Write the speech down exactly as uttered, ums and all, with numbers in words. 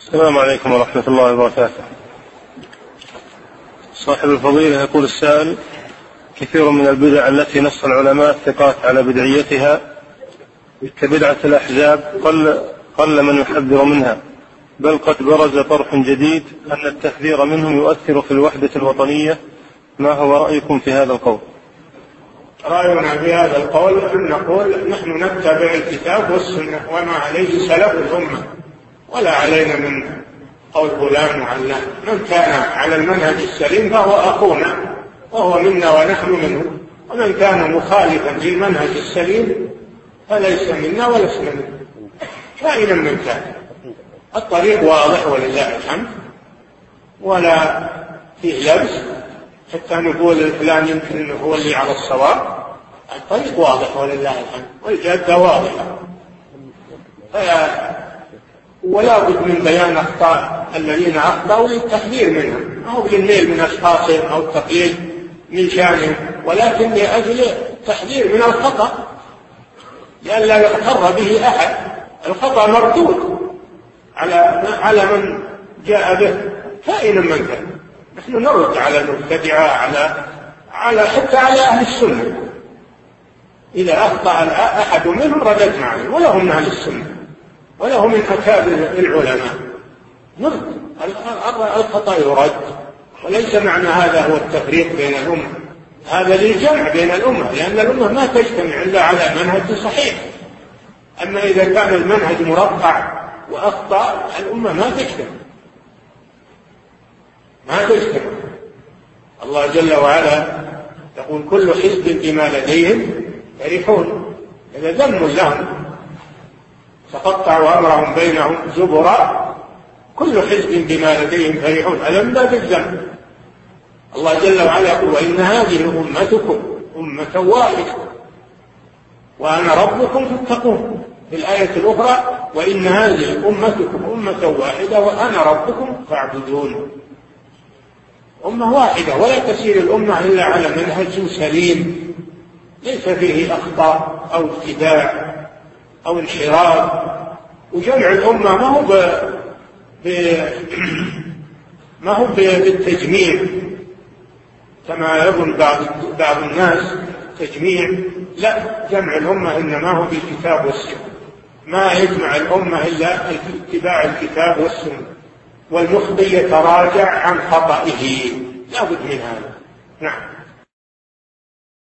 السلام عليكم ورحمة الله وبركاته. صاحب الفضيلة يقول السائل: كثير من البدع التي نص العلماء الثقات على بدعيتها كبدعة الأحزاب قل, قل من يحذر منها، بل قد برز طرح جديد أن التحذير منهم يؤثر في الوحدة الوطنية. ما هو رأيكم في هذا القول؟ رأينا في هذا القول أن نقول نحن نتبع الكتاب والسنة وما عليه سلف الأمة، ولا علينا من قول فلان وعلان. من كان على المنهج السليم فهو أخونا وهو منا ونحن منه، ومن كان مخالفا للمنهج السليم فليس منا ولسنا منه، كائنا من كان. الطريق واضح ولله الحمد، ولا فيه لبس حتى نقول فلان يمكن هو اللي على الصواب. الطريق واضح ولله الحمد، والجادة واضحة، ولا بد من بيان أخطاء الذين أخطأوا للتحذير منهم، أو للميل من أشخاصهم أو التقليد من شانهم، ولكن لأجل التحذير من الخطأ لئلا يغتر به أحد. الخطأ مردود على على من جاء به كائنا من كان. نحن نرد على المبتدعة، على على حتى على أهل السنة، إذا أخطأ أحد منهم رددنا عليه، ولهم من أهل السنة وله من أكابر العلماء. نرد الخطأ يرد، وليس معنى هذا هو التفريق بين الأمة، هذا للجمع بين الأمة، لأن الأمة ما تجتمع إلا على منهج صحيح. أما إذا كان المنهج مرقع وأخطأ الأمة ما تجتمع ما تجتمع الله جل وعلا يقول: كل حزب بما لديهم فرحون. هذا ذم لهم، تقطعوا أمرهم بينهم زبرا، كل حزب بما لديهم فرحون. هذا من باب الذم. الله جل وعلا يقول: وإن هذه أمتكم أمة واحدة وأنا ربكم فاتقون. في الآية الأخرى: وإن هذه أمتكم أمة واحدة وأنا ربكم فاعبدون. أمة واحدة، ولا تسير الأمة إلا على منهج سليم ليس فيه أخطاء أو ابتداع أو انحراف. وجمع الأمة ما هو ب... ب... ما هو ب... بالتجميع كما يظن بعض بعض الناس تجميع. لا، جمع الأمة إنما هو بالكتاب والسنة. ما يجمع الأمة إلا اتباع الكتاب والسنة، والمخطئ يتراجع عن خطئه، لا بد من هذا. نعم.